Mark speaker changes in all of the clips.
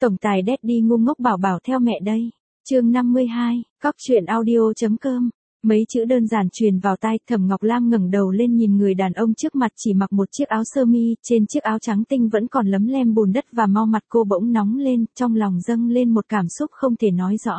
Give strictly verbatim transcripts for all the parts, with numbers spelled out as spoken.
Speaker 1: Tổng tài Daddy ngu ngốc bảo bảo theo mẹ đây. Chương năm mươi hai, cóc truyện audio.com. Mấy chữ đơn giản truyền vào tai, Thẩm Ngọc Lam ngẩng đầu lên nhìn người đàn ông trước mặt chỉ mặc một chiếc áo sơ mi, trên chiếc áo trắng tinh vẫn còn lấm lem bùn đất và mau mặt cô bỗng nóng lên, trong lòng dâng lên một cảm xúc không thể nói rõ.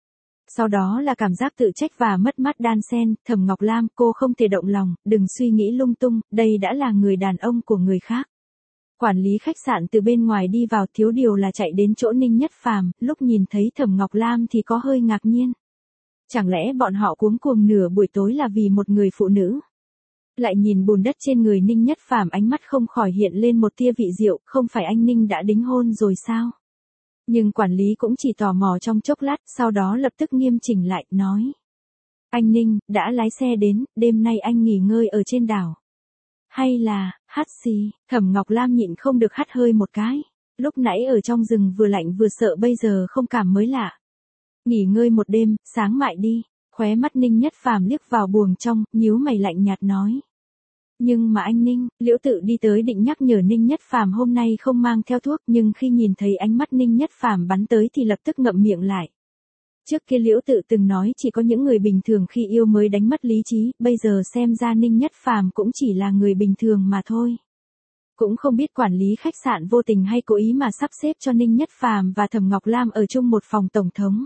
Speaker 1: Sau đó là cảm giác tự trách và mất mát đan xen, Thẩm Ngọc Lam, cô không thể động lòng, đừng suy nghĩ lung tung, đây đã là người đàn ông của người khác. Quản lý khách sạn từ bên ngoài đi vào, thiếu điều là chạy đến chỗ Ninh Nhất Phàm, lúc nhìn thấy Thẩm Ngọc Lam thì có hơi ngạc nhiên. Chẳng lẽ bọn họ cuống cuồng nửa buổi tối là vì một người phụ nữ? Lại nhìn bùn đất trên người Ninh Nhất Phàm, ánh mắt không khỏi hiện lên một tia vị diệu, không phải anh Ninh đã đính hôn rồi sao? Nhưng quản lý cũng chỉ tò mò trong chốc lát, sau đó lập tức nghiêm chỉnh lại, nói. Anh Ninh, đã lái xe đến, đêm nay anh nghỉ ngơi ở trên đảo. Hay là, hắt xì, Thẩm Ngọc Lam nhịn không được hắt hơi một cái. Lúc nãy ở trong rừng vừa lạnh vừa sợ, bây giờ không cảm mới lạ. Nghỉ ngơi một đêm, sáng mại đi. Khóe mắt Ninh Nhất Phàm liếc vào buồng trong, nhíu mày lạnh nhạt nói. Nhưng mà anh Ninh, Liễu Tự đi tới định nhắc nhở Ninh Nhất Phàm hôm nay không mang theo thuốc, nhưng khi nhìn thấy ánh mắt Ninh Nhất Phàm bắn tới thì lập tức ngậm miệng lại. Trước kia Liễu Tự từng nói chỉ có những người bình thường khi yêu mới đánh mất lý trí, bây giờ xem ra Ninh Nhất Phàm cũng chỉ là người bình thường mà thôi. Cũng không biết quản lý khách sạn vô tình hay cố ý mà sắp xếp cho Ninh Nhất Phàm và Thẩm Ngọc Lam ở chung một phòng tổng thống.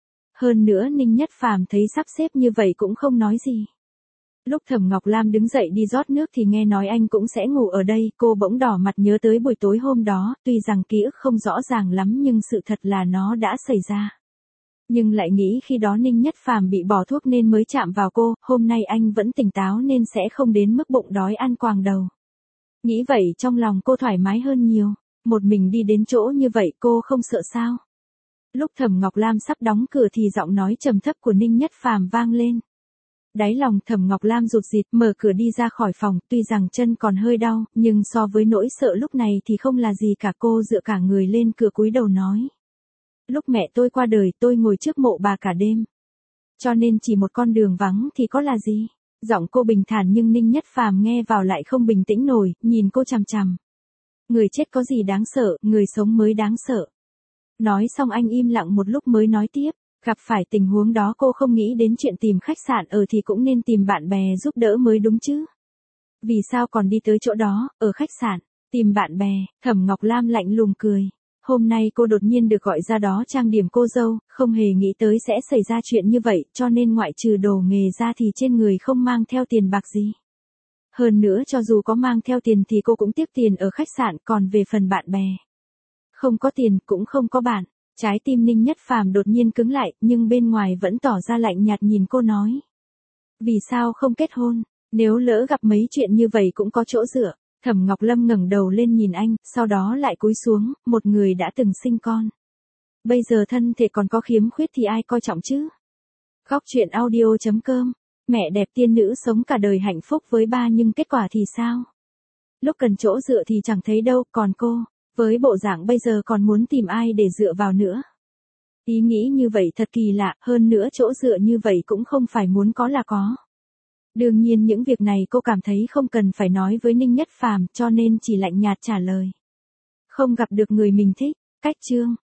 Speaker 1: Hơn nữa Ninh Nhất Phàm thấy sắp xếp như vậy cũng không nói gì. Lúc Thẩm Ngọc Lam đứng dậy đi rót nước thì nghe nói anh cũng sẽ ngủ ở đây, cô bỗng đỏ mặt nhớ tới buổi tối hôm đó, tuy rằng ký ức không rõ ràng lắm nhưng sự thật là nó đã xảy ra. Nhưng lại nghĩ khi đó Ninh Nhất Phàm bị bỏ thuốc nên mới chạm vào cô, hôm nay anh vẫn tỉnh táo nên sẽ không đến mức bụng đói ăn quàng đầu. Nghĩ vậy trong lòng cô thoải mái hơn nhiều, một mình đi đến chỗ như vậy cô không sợ sao? Lúc Thẩm Ngọc Lam sắp đóng cửa thì giọng nói trầm thấp của Ninh Nhất Phàm vang lên. Đáy lòng Thẩm Ngọc Lam rụt rịt, mở cửa đi ra khỏi phòng, tuy rằng chân còn hơi đau, nhưng so với nỗi sợ lúc này thì không là gì cả, cô dựa cả người lên cửa cúi đầu nói. Lúc mẹ tôi qua đời tôi ngồi trước mộ bà cả đêm. Cho nên chỉ một con đường vắng thì có là gì? Giọng cô bình thản nhưng Ninh Nhất Phàm nghe vào lại không bình tĩnh nổi, nhìn cô chằm chằm. Người chết có gì đáng sợ, người sống mới đáng sợ. Nói xong anh im lặng một lúc mới nói tiếp. Gặp phải tình huống đó cô không nghĩ đến chuyện tìm khách sạn ở thì cũng nên tìm bạn bè giúp đỡ mới đúng chứ. Vì sao còn đi tới chỗ đó, ở khách sạn, tìm bạn bè? Thẩm Ngọc Lam lạnh lùng cười. Hôm nay cô đột nhiên được gọi ra đó trang điểm cô dâu, không hề nghĩ tới sẽ xảy ra chuyện như vậy, cho nên ngoại trừ đồ nghề ra thì trên người không mang theo tiền bạc gì. Hơn nữa cho dù có mang theo tiền thì cô cũng tiếc tiền ở khách sạn, còn về phần bạn bè. Không có tiền, cũng không có bạn. Trái tim Ninh Nhất Phàm đột nhiên cứng lại, nhưng bên ngoài vẫn tỏ ra lạnh nhạt nhìn cô nói. Vì sao không kết hôn, nếu lỡ gặp mấy chuyện như vậy cũng có chỗ dựa. Thẩm Ngọc Lâm ngẩng đầu lên nhìn anh, sau đó lại cúi xuống, một người đã từng sinh con. Bây giờ thân thể còn có khiếm khuyết thì ai coi trọng chứ? Cóc truyện audio.com. Mẹ đẹp tiên nữ sống cả đời hạnh phúc với ba nhưng kết quả thì sao? Lúc cần chỗ dựa thì chẳng thấy đâu, còn cô, với bộ dạng bây giờ còn muốn tìm ai để dựa vào nữa? Ý nghĩ như vậy thật kỳ lạ, hơn nữa chỗ dựa như vậy cũng không phải muốn có là có. Đương nhiên những việc này cô cảm thấy không cần phải nói với Ninh Nhất Phàm, cho nên chỉ lạnh nhạt trả lời. Không gặp được người mình thích, cách chương.